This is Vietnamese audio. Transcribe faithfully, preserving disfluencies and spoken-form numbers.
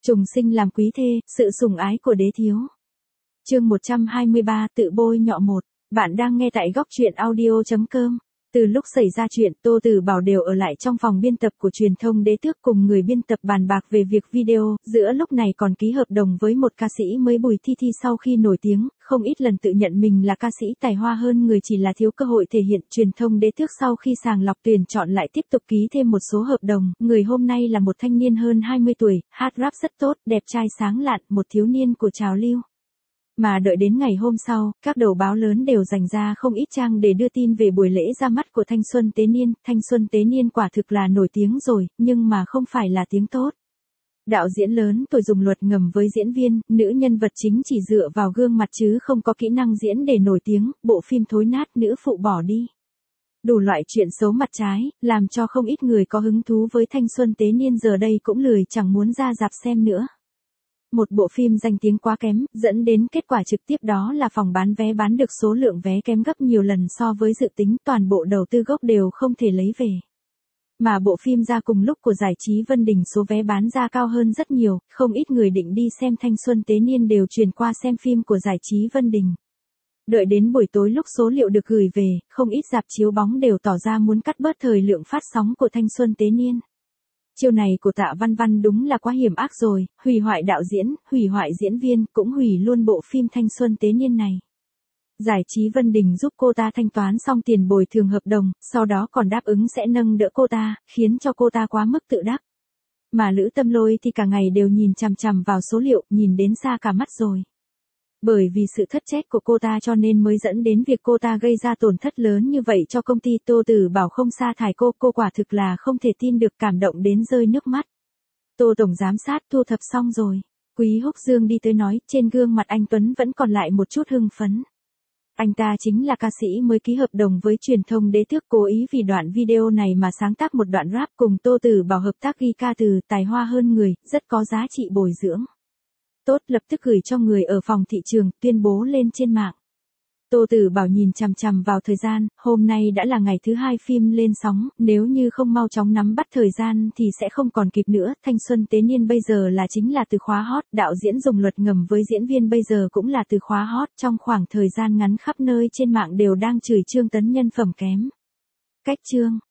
Trùng sinh làm quý thê, sự sủng ái của đế thiếu. Chương một trăm hai mươi ba, tự bôi nhọ một. Bạn đang nghe tại góc truyện audio chấm com. Từ lúc xảy ra chuyện, Tô Tử Bảo đều ở lại trong phòng biên tập của truyền thông Đế Tước cùng người biên tập bàn bạc về việc video, giữa lúc này còn ký hợp đồng với một ca sĩ mới Bùi Thi Thi sau khi nổi tiếng, không ít lần tự nhận mình là ca sĩ tài hoa hơn người chỉ là thiếu cơ hội thể hiện. Truyền thông Đế Tước sau khi sàng lọc tuyển chọn lại tiếp tục ký thêm một số hợp đồng, người hôm nay là một thanh niên hơn hai mươi tuổi, hát rap rất tốt, đẹp trai sáng lạn, một thiếu niên của trào lưu. Mà đợi đến ngày hôm sau, các đầu báo lớn đều dành ra không ít trang để đưa tin về buổi lễ ra mắt của Thanh Xuân Tế Niên. Thanh Xuân Tế Niên quả thực là nổi tiếng rồi, nhưng mà không phải là tiếng tốt. Đạo diễn lớn tuổi dùng luật ngầm với diễn viên, nữ nhân vật chính chỉ dựa vào gương mặt chứ không có kỹ năng diễn để nổi tiếng, bộ phim thối nát, nữ phụ bỏ đi. Đủ loại chuyện xấu mặt trái, làm cho không ít người có hứng thú với Thanh Xuân Tế Niên giờ đây cũng lười chẳng muốn ra rạp xem nữa. Một bộ phim danh tiếng quá kém, dẫn đến kết quả trực tiếp đó là phòng bán vé bán được số lượng vé kém gấp nhiều lần so với dự tính, toàn bộ đầu tư gốc đều không thể lấy về. Mà bộ phim ra cùng lúc của Giải trí Vân Đình số vé bán ra cao hơn rất nhiều, không ít người định đi xem Thanh Xuân Tế Niên đều chuyển qua xem phim của Giải trí Vân Đình. Đợi đến buổi tối lúc số liệu được gửi về, không ít rạp chiếu bóng đều tỏ ra muốn cắt bớt thời lượng phát sóng của Thanh Xuân Tế Niên. Chiêu này của Tạ Văn Văn đúng là quá hiểm ác rồi, hủy hoại đạo diễn, hủy hoại diễn viên, cũng hủy luôn bộ phim Thanh Xuân Tế Niên này. Giải trí Vân Đình giúp cô ta thanh toán xong tiền bồi thường hợp đồng, sau đó còn đáp ứng sẽ nâng đỡ cô ta, khiến cho cô ta quá mức tự đắc. Mà Lữ Tâm Lôi thì cả ngày đều nhìn chằm chằm vào số liệu, nhìn đến xa cả mắt rồi. Bởi vì sự thất trách của cô ta cho nên mới dẫn đến việc cô ta gây ra tổn thất lớn như vậy cho công ty. Tô Tử Bảo không sa thải cô, cô quả thực là không thể tin được, cảm động đến rơi nước mắt. Tô tổng giám sát thu thập xong rồi. Quý Húc Dương đi tới nói, trên gương mặt anh Tuấn vẫn còn lại một chút hưng phấn. Anh ta chính là ca sĩ mới ký hợp đồng với truyền thông Đế Tước, cố ý vì đoạn video này mà sáng tác một đoạn rap cùng Tô Tử Bảo hợp tác ghi ca từ, tài hoa hơn người, rất có giá trị bồi dưỡng. Tốt, lập tức gửi cho người ở phòng thị trường, tuyên bố lên trên mạng. Tô Tử Bảo nhìn chằm chằm vào thời gian, hôm nay đã là ngày thứ hai phim lên sóng, nếu như không mau chóng nắm bắt thời gian thì sẽ không còn kịp nữa. Thanh Xuân Tế Niên bây giờ là chính là từ khóa hot, đạo diễn dùng luật ngầm với diễn viên bây giờ cũng là từ khóa hot, trong khoảng thời gian ngắn khắp nơi trên mạng đều đang chửi Trương Tấn nhân phẩm kém. Cách chương